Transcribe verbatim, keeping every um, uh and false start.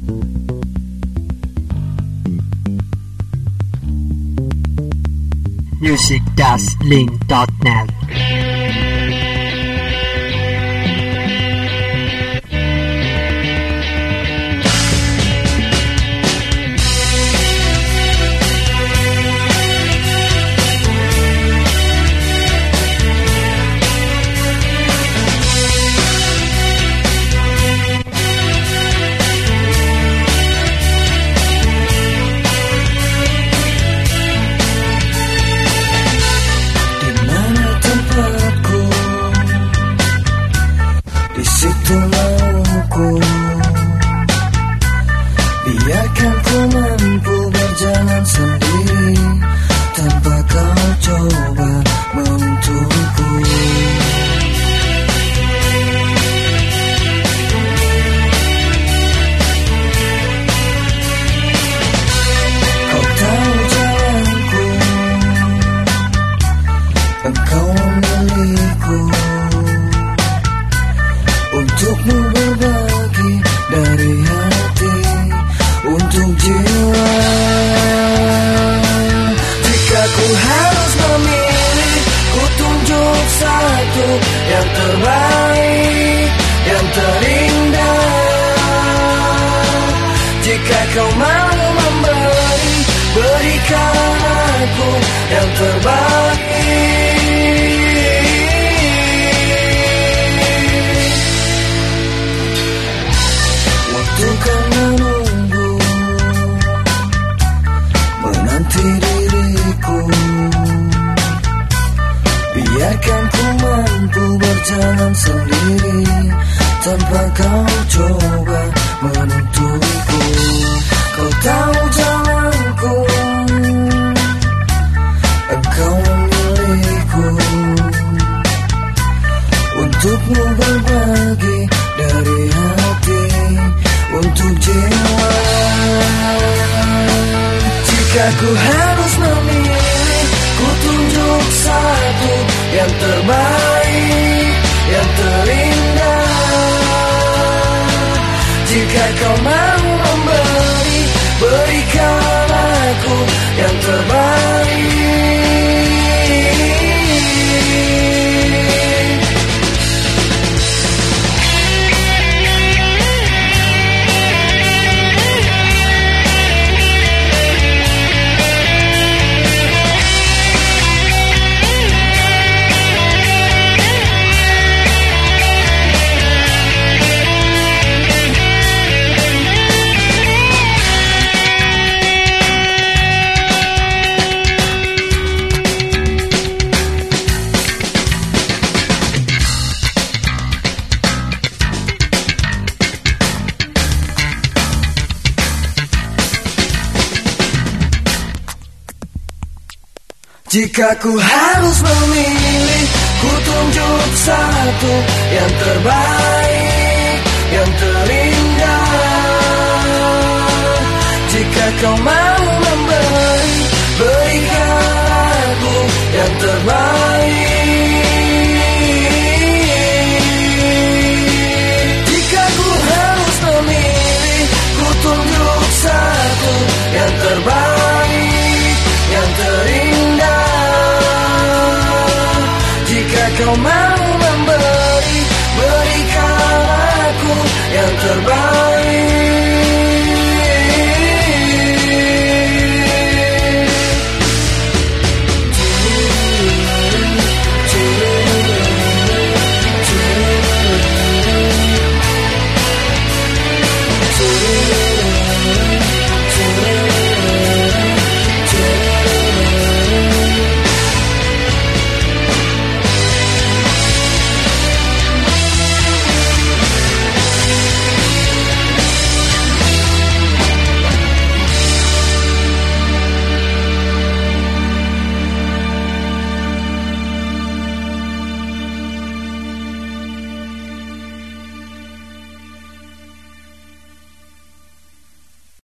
music dash link dot net. Biarkan ku mampu berjalan sendiri tanpa kau coba menuntunku. Kau tahu jalanku, engkau milikku. Untukmu berbagi dari hati untuk jiwa. Jika ku harus memilih, ku tunjuk satu yang terbaik, yang terindah. Jika kau mau memberi, berikan aku yang terbaik. Waktu kan menunggu, menanti diriku. Biarkan ku mampu berjalan sendiri tanpa kau coba menuntunku. Kau tahu jalanku, engkau milikku. Untukmu berbagi dari hati untuk jiwa. Jika ku harus memilih, ku tunjuk satu yang terbaik, yang terindah. Jika kau mau memberi, berikan aku yang terbaik. Jika ku harus memilih, ku tunjuk satu yang terbaik, yang terindah. Jika kau mau memberi, berikan